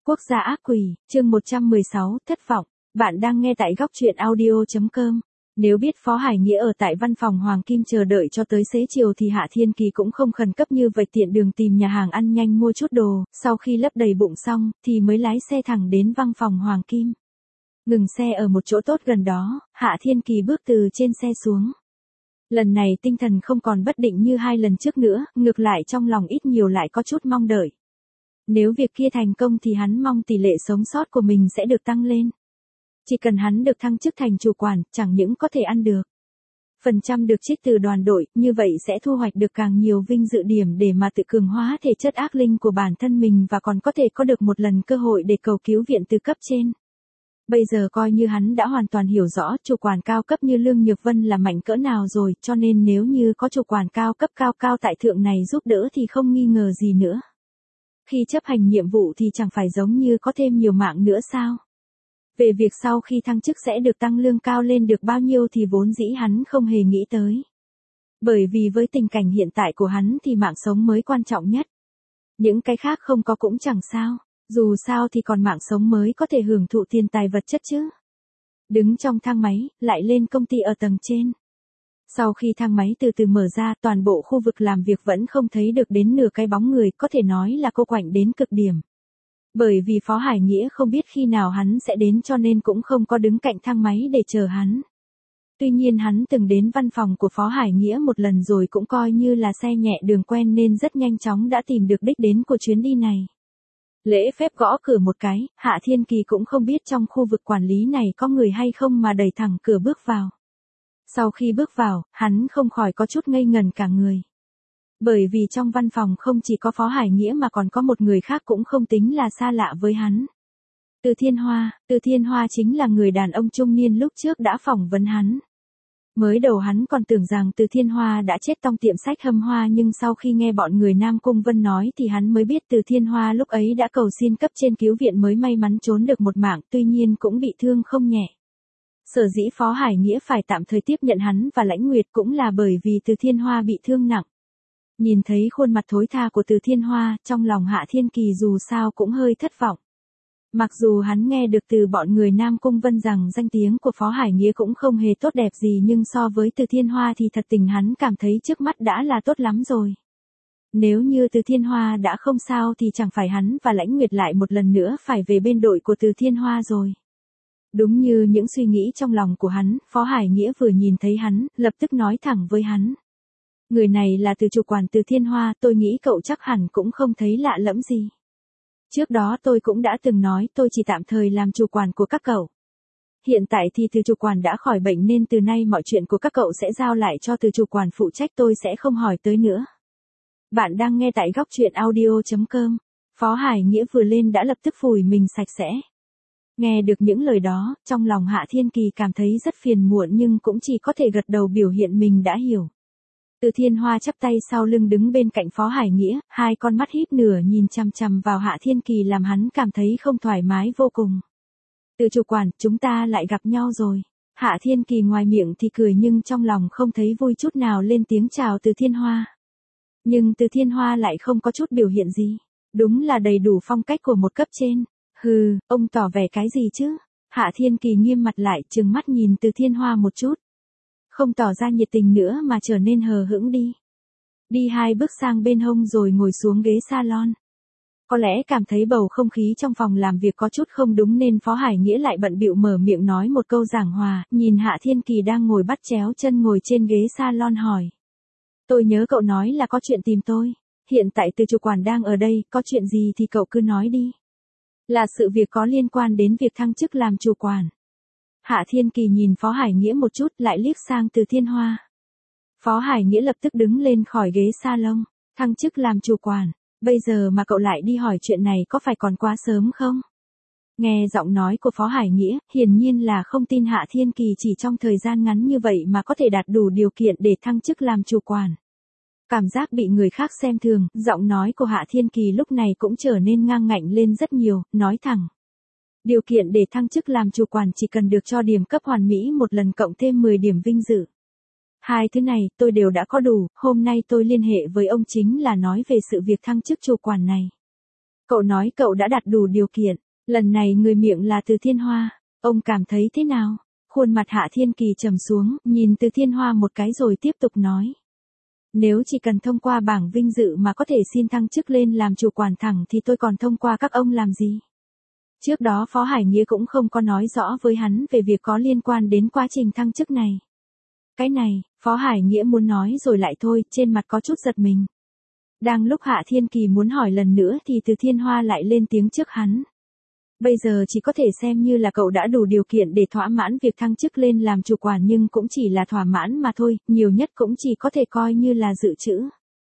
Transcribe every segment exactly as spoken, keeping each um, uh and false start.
Quốc gia ác quỷ, chương một trăm mười sáu, thất vọng. Bạn đang nghe tại góc truyện audio chấm com. Nếu biết Phó Hải Nghĩa ở tại văn phòng Hoàng Kim chờ đợi cho tới xế chiều thì Hạ Thiên Kỳ cũng không khẩn cấp như vậy, tiện đường tìm nhà hàng ăn nhanh mua chút đồ, sau khi lấp đầy bụng xong, thì mới lái xe thẳng đến văn phòng Hoàng Kim. Ngừng xe ở một chỗ tốt gần đó, Hạ Thiên Kỳ bước từ trên xe xuống. Lần này tinh thần không còn bất định như hai lần trước nữa, ngược lại trong lòng ít nhiều lại có chút mong đợi. Nếu việc kia thành công thì hắn mong tỷ lệ sống sót của mình sẽ được tăng lên. Chỉ cần hắn được thăng chức thành chủ quản, chẳng những có thể ăn được phần trăm được trích từ đoàn đội, như vậy sẽ thu hoạch được càng nhiều vinh dự điểm để mà tự cường hóa thể chất ác linh của bản thân mình và còn có thể có được một lần cơ hội để cầu cứu viện từ cấp trên. Bây giờ coi như hắn đã hoàn toàn hiểu rõ chủ quản cao cấp như Lương Nhược Vân là mạnh cỡ nào rồi, cho nên nếu như có chủ quản cao cấp cao cao tại thượng này giúp đỡ thì không nghi ngờ gì nữa. Khi chấp hành nhiệm vụ thì chẳng phải giống như có thêm nhiều mạng nữa sao? Về việc sau khi thăng chức sẽ được tăng lương cao lên được bao nhiêu thì vốn dĩ hắn không hề nghĩ tới. Bởi vì với tình cảnh hiện tại của hắn thì mạng sống mới quan trọng nhất. Những cái khác không có cũng chẳng sao, dù sao thì còn mạng sống mới có thể hưởng thụ tiền tài vật chất chứ. Đứng trong thang máy, lại lên công ty ở tầng trên. Sau khi thang máy từ từ mở ra, toàn bộ khu vực làm việc vẫn không thấy được đến nửa cái bóng người, có thể nói là cô quạnh đến cực điểm. Bởi vì Phó Hải Nghĩa không biết khi nào hắn sẽ đến cho nên cũng không có đứng cạnh thang máy để chờ hắn. Tuy nhiên hắn từng đến văn phòng của Phó Hải Nghĩa một lần rồi, cũng coi như là xe nhẹ đường quen nên rất nhanh chóng đã tìm được đích đến của chuyến đi này. Lễ phép gõ cửa một cái, Hạ Thiên Kỳ cũng không biết trong khu vực quản lý này có người hay không mà đẩy thẳng cửa bước vào. Sau khi bước vào, hắn không khỏi có chút ngây ngần cả người. Bởi vì trong văn phòng không chỉ có Phó Hải Nghĩa mà còn có một người khác cũng không tính là xa lạ với hắn. Từ Thiên Hoa, Từ Thiên Hoa chính là người đàn ông trung niên lúc trước đã phỏng vấn hắn. Mới đầu hắn còn tưởng rằng Từ Thiên Hoa đã chết trong tiệm sách Hâm Hoa, nhưng sau khi nghe bọn người Nam Cung Vân nói thì hắn mới biết Từ Thiên Hoa lúc ấy đã cầu xin cấp trên cứu viện mới may mắn trốn được một mạng, tuy nhiên cũng bị thương không nhẹ. Sở dĩ Phó Hải Nghĩa phải tạm thời tiếp nhận hắn và Lãnh Nguyệt cũng là bởi vì Từ Thiên Hoa bị thương nặng. Nhìn thấy khuôn mặt thối tha của Từ Thiên Hoa, trong lòng Hạ Thiên Kỳ dù sao cũng hơi thất vọng. Mặc dù hắn nghe được từ bọn người Nam Cung Vân rằng danh tiếng của Phó Hải Nghĩa cũng không hề tốt đẹp gì, nhưng so với Từ Thiên Hoa thì thật tình hắn cảm thấy trước mắt đã là tốt lắm rồi. Nếu như Từ Thiên Hoa đã không sao thì chẳng phải hắn và Lãnh Nguyệt lại một lần nữa phải về bên đội của Từ Thiên Hoa rồi. Đúng như những suy nghĩ trong lòng của hắn, Phó Hải Nghĩa vừa nhìn thấy hắn, lập tức nói thẳng với hắn. Người này là từ chủ quản Từ Thiên Hoa, tôi nghĩ cậu chắc hẳn cũng không thấy lạ lẫm gì. Trước đó tôi cũng đã từng nói tôi chỉ tạm thời làm chủ quản của các cậu. Hiện tại thì từ chủ quản đã khỏi bệnh nên từ nay mọi chuyện của các cậu sẽ giao lại cho từ chủ quản phụ trách, tôi sẽ không hỏi tới nữa. Bạn đang nghe tại góc truyện audio chấm com. Phó Hải Nghĩa vừa lên đã lập tức phủi mình sạch sẽ. Nghe được những lời đó, trong lòng Hạ Thiên Kỳ cảm thấy rất phiền muộn nhưng cũng chỉ có thể gật đầu biểu hiện mình đã hiểu. Từ Thiên Hoa chắp tay sau lưng đứng bên cạnh Phó Hải Nghĩa, hai con mắt híp nửa nhìn chằm chằm vào Hạ Thiên Kỳ làm hắn cảm thấy không thoải mái vô cùng. Từ chủ quản, chúng ta lại gặp nhau rồi. Hạ Thiên Kỳ ngoài miệng thì cười nhưng trong lòng không thấy vui chút nào, lên tiếng chào Từ Thiên Hoa. Nhưng Từ Thiên Hoa lại không có chút biểu hiện gì. Đúng là đầy đủ phong cách của một cấp trên. Hừ, ông tỏ vẻ cái gì chứ? Hạ Thiên Kỳ nghiêm mặt lại, trừng mắt nhìn Từ Thiên Hoa một chút. Không tỏ ra nhiệt tình nữa mà trở nên hờ hững đi. Đi hai bước sang bên hông rồi ngồi xuống ghế salon. Có lẽ cảm thấy bầu không khí trong phòng làm việc có chút không đúng nên Phó Hải Nghĩa lại bận bịu mở miệng nói một câu giảng hòa, nhìn Hạ Thiên Kỳ đang ngồi bắt chéo chân ngồi trên ghế salon hỏi. Tôi nhớ cậu nói là có chuyện tìm tôi. Hiện tại Từ chủ quản đang ở đây, có chuyện gì thì cậu cứ nói đi. Là sự việc có liên quan đến việc thăng chức làm chủ quản. Hạ Thiên Kỳ nhìn Phó Hải Nghĩa một chút lại liếc sang Từ Thiên Hoa. Phó Hải Nghĩa lập tức đứng lên khỏi ghế salon, thăng chức làm chủ quản, bây giờ mà cậu lại đi hỏi chuyện này có phải còn quá sớm không? Nghe giọng nói của Phó Hải Nghĩa, hiển nhiên là không tin Hạ Thiên Kỳ chỉ trong thời gian ngắn như vậy mà có thể đạt đủ điều kiện để thăng chức làm chủ quản. Cảm giác bị người khác xem thường, giọng nói của Hạ Thiên Kỳ lúc này cũng trở nên ngang ngạnh lên rất nhiều, nói thẳng. Điều kiện để thăng chức làm chủ quản chỉ cần được cho điểm cấp hoàn mỹ một lần cộng thêm mười điểm vinh dự. Hai thứ này tôi đều đã có đủ, hôm nay tôi liên hệ với ông chính là nói về sự việc thăng chức chủ quản này. Cậu nói cậu đã đạt đủ điều kiện, lần này người miệng là Từ Thiên Hoa, ông cảm thấy thế nào? Khuôn mặt Hạ Thiên Kỳ trầm xuống, nhìn Từ Thiên Hoa một cái rồi tiếp tục nói. Nếu chỉ cần thông qua bảng vinh dự mà có thể xin thăng chức lên làm chủ quản thẳng thì tôi còn thông qua các ông làm gì? Trước đó Phó Hải Nghĩa cũng không có nói rõ với hắn về việc có liên quan đến quá trình thăng chức này. Cái này, Phó Hải Nghĩa muốn nói rồi lại thôi, trên mặt có chút giật mình. Đang lúc Hạ Thiên Kỳ muốn hỏi lần nữa thì Từ Thiên Hoa lại lên tiếng trước hắn. Bây giờ chỉ có thể xem như là cậu đã đủ điều kiện để thỏa mãn việc thăng chức lên làm chủ quản nhưng cũng chỉ là thỏa mãn mà thôi, nhiều nhất cũng chỉ có thể coi như là dự trữ.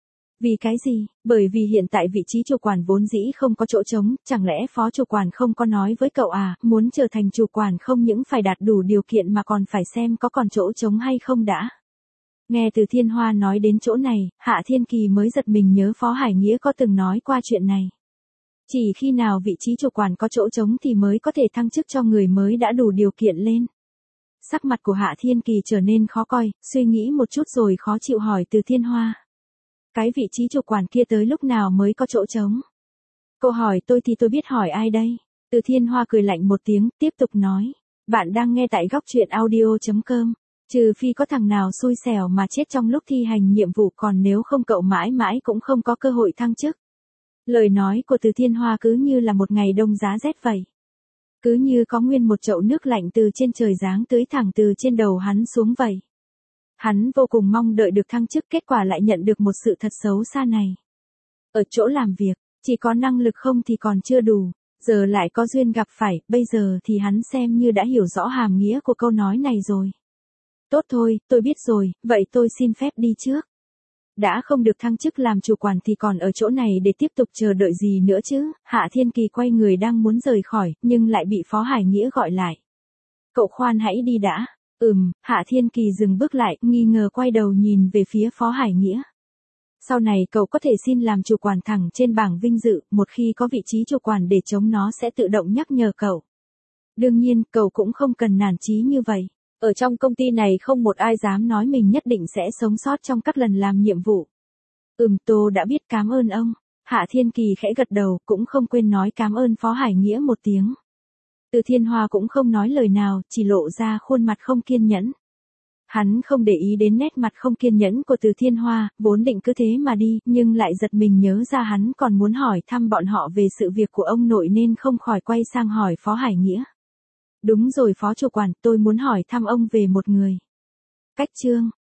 Vì cái gì? Bởi vì hiện tại vị trí chủ quản vốn dĩ không có chỗ trống, chẳng lẽ phó chủ quản không có nói với cậu à, muốn trở thành chủ quản không những phải đạt đủ điều kiện mà còn phải xem có còn chỗ trống hay không đã. Nghe Từ Thiên Hoa nói đến chỗ này, Hạ Thiên Kỳ mới giật mình nhớ Phó Hải Nghĩa có từng nói qua chuyện này. Chỉ khi nào vị trí chủ quản có chỗ trống thì mới có thể thăng chức cho người mới đã đủ điều kiện lên. Sắc mặt của Hạ Thiên Kỳ trở nên khó coi, suy nghĩ một chút rồi khó chịu hỏi Từ Thiên Hoa. Cái vị trí chủ quản kia tới lúc nào mới có chỗ trống? Câu hỏi tôi thì tôi biết hỏi ai đây? Từ Thiên Hoa cười lạnh một tiếng, tiếp tục nói. Bạn đang nghe tại góc truyện audio chấm com. Trừ phi có thằng nào xui xẻo mà chết trong lúc thi hành nhiệm vụ, còn nếu không cậu mãi mãi cũng không có cơ hội thăng chức. Lời nói của Từ Thiên Hoa cứ như là một ngày đông giá rét vậy. Cứ như có nguyên một chậu nước lạnh từ trên trời giáng tưới thẳng từ trên đầu hắn xuống vậy. Hắn vô cùng mong đợi được thăng chức, kết quả lại nhận được một sự thật xấu xa này. Ở chỗ làm việc, chỉ có năng lực không thì còn chưa đủ, giờ lại có duyên gặp phải, bây giờ thì hắn xem như đã hiểu rõ hàm nghĩa của câu nói này rồi. Tốt thôi, tôi biết rồi, vậy tôi xin phép đi trước. Đã không được thăng chức làm chủ quản thì còn ở chỗ này để tiếp tục chờ đợi gì nữa chứ? Hạ Thiên Kỳ quay người đang muốn rời khỏi, nhưng lại bị Phó Hải Nghĩa gọi lại. Cậu khoan hãy đi đã. Ừm, Hạ Thiên Kỳ dừng bước lại, nghi ngờ quay đầu nhìn về phía Phó Hải Nghĩa. Sau này cậu có thể xin làm chủ quản thẳng trên bảng vinh dự, một khi có vị trí chủ quản để chống nó sẽ tự động nhắc nhở cậu. Đương nhiên, cậu cũng không cần nản chí như vậy. Ở trong công ty này không một ai dám nói mình nhất định sẽ sống sót trong các lần làm nhiệm vụ. Ừm, tôi đã biết, cảm ơn ông. Hạ Thiên Kỳ khẽ gật đầu, cũng không quên nói cảm ơn Phó Hải Nghĩa một tiếng. Từ Thiên Hoa cũng không nói lời nào, chỉ lộ ra khuôn mặt không kiên nhẫn. Hắn không để ý đến nét mặt không kiên nhẫn của Từ Thiên Hoa, vốn định cứ thế mà đi, nhưng lại giật mình nhớ ra hắn còn muốn hỏi thăm bọn họ về sự việc của ông nội nên không khỏi quay sang hỏi Phó Hải Nghĩa. Đúng rồi Phó chủ quản, tôi muốn hỏi thăm ông về một người. Cách Trương,